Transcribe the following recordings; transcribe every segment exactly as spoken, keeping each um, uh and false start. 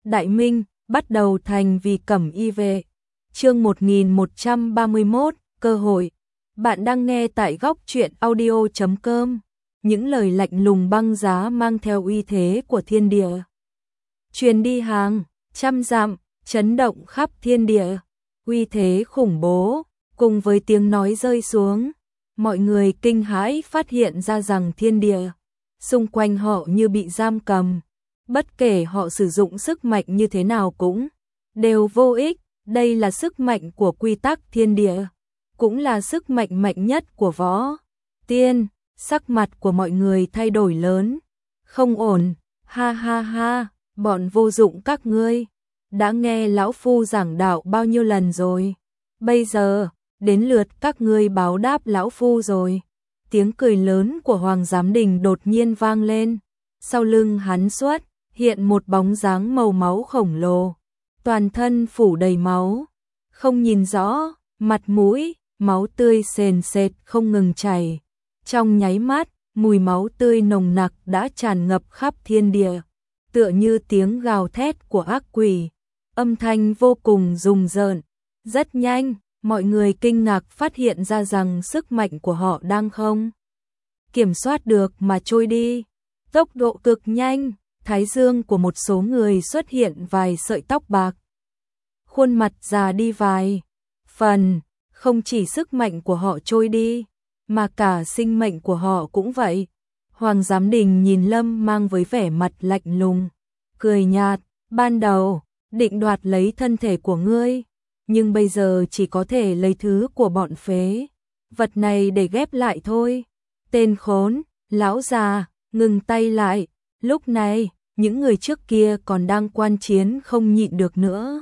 Đại Minh, bắt đầu thành vì cẩm y vệ. Chương một nghìn một trăm ba mươi mốt, cơ hội. Bạn đang nghe tại góc truyện audio chấm com. Những lời lạnh lùng băng giá mang theo uy thế của thiên địa. Truyền đi hàng trăm dặm, chấn động khắp thiên địa. Uy thế khủng bố, cùng với tiếng nói rơi xuống, mọi người kinh hãi phát hiện ra rằng thiên địa xung quanh họ như bị giam cầm. Bất kể họ sử dụng sức mạnh như thế nào cũng đều vô ích. Đây là sức mạnh của quy tắc thiên địa, cũng là sức mạnh mạnh nhất của võ tiên. Sắc mặt của mọi người thay đổi lớn. Không ổn, ha ha ha, bọn vô dụng các ngươi. Đã nghe lão phu giảng đạo bao nhiêu lần rồi. Bây giờ, đến lượt các ngươi báo đáp lão phu rồi. Tiếng cười lớn của Hoàng Giám Đình đột nhiên vang lên. Sau lưng hắn xuất hiện một bóng dáng màu máu khổng lồ. Toàn thân phủ đầy máu. Không nhìn rõ, mặt mũi, máu tươi sền sệt không ngừng chảy. Trong nháy mắt, mùi máu tươi nồng nặc đã tràn ngập khắp thiên địa. Tựa như tiếng gào thét của ác quỷ. Âm thanh vô cùng rùng rợn. Rất nhanh, mọi người kinh ngạc phát hiện ra rằng sức mạnh của họ đang không kiểm soát được mà trôi đi. Tốc độ cực nhanh, thái dương của một số người xuất hiện vài sợi tóc bạc. Khuôn mặt già đi vài phần, không chỉ sức mạnh của họ trôi đi, mà cả sinh mệnh của họ cũng vậy. Hoàng Giám Đình nhìn Lâm Mang với vẻ mặt lạnh lùng, cười nhạt, ban đầu định đoạt lấy thân thể của ngươi, nhưng bây giờ chỉ có thể lấy thứ của bọn phế vật này để ghép lại thôi. Tên khốn, lão già, ngừng tay lại. Lúc này, những người trước kia còn đang quan chiến không nhịn được nữa.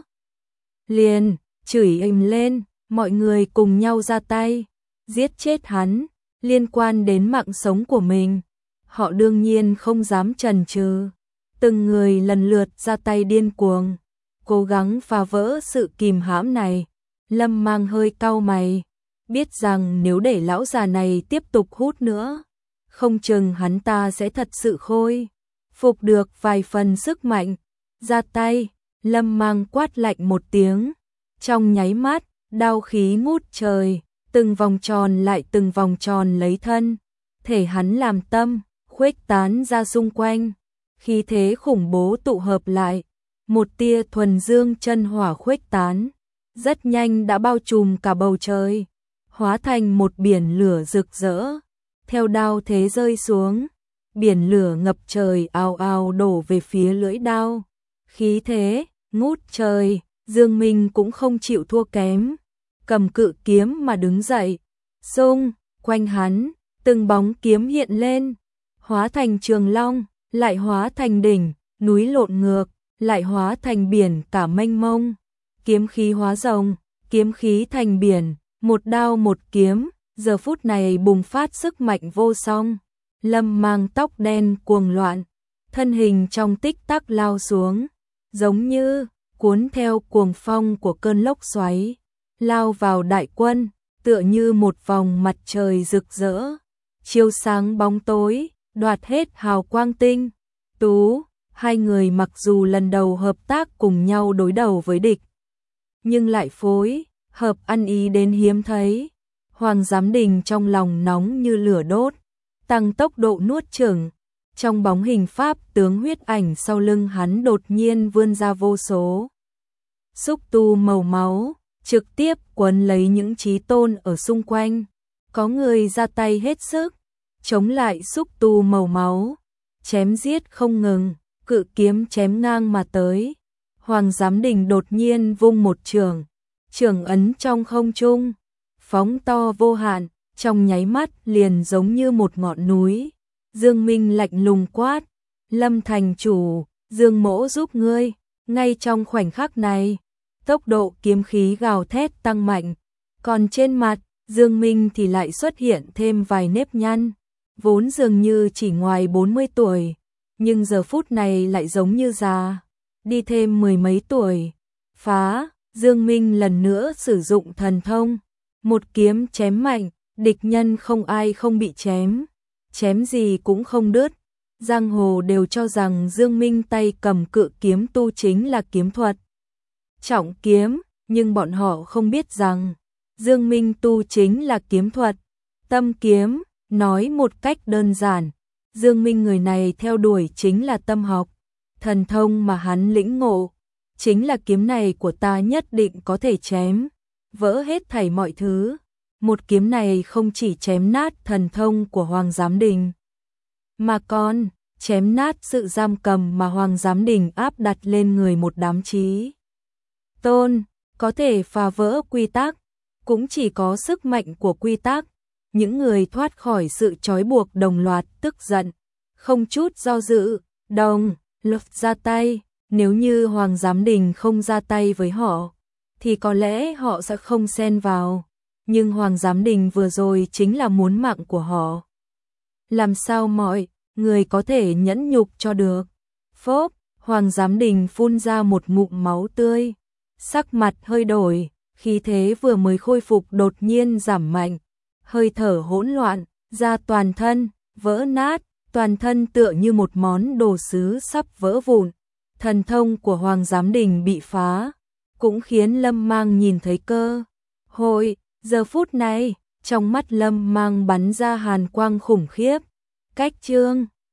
Liền, chửi ầm lên, mọi người cùng nhau ra tay, giết chết hắn, liên quan đến mạng sống của mình. Họ đương nhiên không dám chần chừ, từng người lần lượt ra tay điên cuồng, cố gắng phá vỡ sự kìm hãm này. Lâm Mang hơi cau mày, biết rằng nếu để lão già này tiếp tục hút nữa, không chừng hắn ta sẽ thật sự khôi phục được vài phần sức mạnh. Ra tay, Lâm Mang quát lạnh một tiếng, trong nháy mắt, đao khí ngút trời, từng vòng tròn lại từng vòng tròn lấy thân thể hắn làm tâm, khuếch tán ra xung quanh. Khí thế khủng bố tụ hợp lại, một tia thuần dương chân hỏa khuếch tán, rất nhanh đã bao trùm cả bầu trời, hóa thành một biển lửa rực rỡ. Theo đao thế rơi xuống, biển lửa ngập trời ào ào đổ về phía lưỡi đao. Khí thế ngút trời, Dương Minh cũng không chịu thua kém, cầm cự kiếm mà đứng dậy. Xung quanh hắn, từng bóng kiếm hiện lên, hóa thành trường long, lại hóa thành đỉnh núi lộn ngược, lại hóa thành biển cả mênh mông. Kiếm khí hóa rồng, kiếm khí thành biển, một đao một kiếm, giờ phút này bùng phát sức mạnh vô song. Lâm Mang tóc đen cuồng loạn, thân hình trong tích tắc lao xuống, giống như cuốn theo cuồng phong của cơn lốc xoáy, lao vào đại quân, tựa như một vòng mặt trời rực rỡ, chiếu sáng bóng tối, đoạt hết hào quang tinh tú. Hai người mặc dù lần đầu hợp tác cùng nhau đối đầu với địch, nhưng lại phối hợp ăn ý đến hiếm thấy. Hoàng Giám Đình trong lòng nóng như lửa đốt, tăng tốc độ nuốt chửng. Trong bóng hình pháp tướng huyết ảnh sau lưng hắn đột nhiên vươn ra vô số xúc tu màu máu, trực tiếp quấn lấy những chí tôn ở xung quanh. Có người ra tay hết sức chống lại xúc tu màu máu, chém giết không ngừng, cự kiếm chém ngang mà tới. Hoàng Giám Đình đột nhiên vung một chưởng, chưởng ấn trong không trung, phóng to vô hạn, trong nháy mắt liền giống như một ngọn núi. Dương Minh lạnh lùng quát, Lâm thành chủ, Dương mỗ giúp ngươi. Ngay trong khoảnh khắc này, tốc độ kiếm khí gào thét tăng mạnh, còn trên mặt Dương Minh thì lại xuất hiện thêm vài nếp nhăn, vốn dường như chỉ ngoài bốn mươi tuổi, nhưng giờ phút này lại giống như già đi thêm mười mấy tuổi. Phá, Dương Minh lần nữa sử dụng thần thông, một kiếm chém mạnh, địch nhân không ai không bị chém, chém gì cũng không đứt. giang hồ đều cho rằng Dương Minh tay cầm cự kiếm tu chính là kiếm thuật trọng kiếm, nhưng bọn họ không biết rằng Dương Minh tu chính là kiếm thuật tâm kiếm. Nói một cách đơn giản, Dương Minh người này theo đuổi chính là tâm học, thần thông mà hắn lĩnh ngộ chính là kiếm này của ta nhất định có thể chém vỡ hết thảy mọi thứ. Một kiếm này không chỉ chém nát thần thông của Hoàng Giám Đình, mà còn chém nát sự giam cầm mà Hoàng Giám Đình áp đặt lên người một đám trí tôn, có thể phá vỡ quy tắc, cũng chỉ có sức mạnh của quy tắc. Những người thoát khỏi sự trói buộc đồng loạt tức giận, không chút do dự, đồng loạt ra tay. Nếu như Hoàng Giám Đình không ra tay với họ, thì có lẽ họ sẽ không xen vào. Nhưng Hoàng Giám Đình vừa rồi chính là muốn mạng của họ. Làm sao mọi người có thể nhẫn nhục cho được? Phốp, Hoàng Giám Đình phun ra một ngụm máu tươi, sắc mặt hơi đổi, khí thế vừa mới khôi phục đột nhiên giảm mạnh, hơi thở hỗn loạn, ra toàn thân, vỡ nát, toàn thân tựa như một món đồ sứ sắp vỡ vụn. Thần thông của Hoàng Giám Đình bị phá, cũng khiến Lâm Mang nhìn thấy cơ hội. Giờ phút này, trong mắt Lâm Mang bắn ra hàn quang khủng khiếp. Cách Trương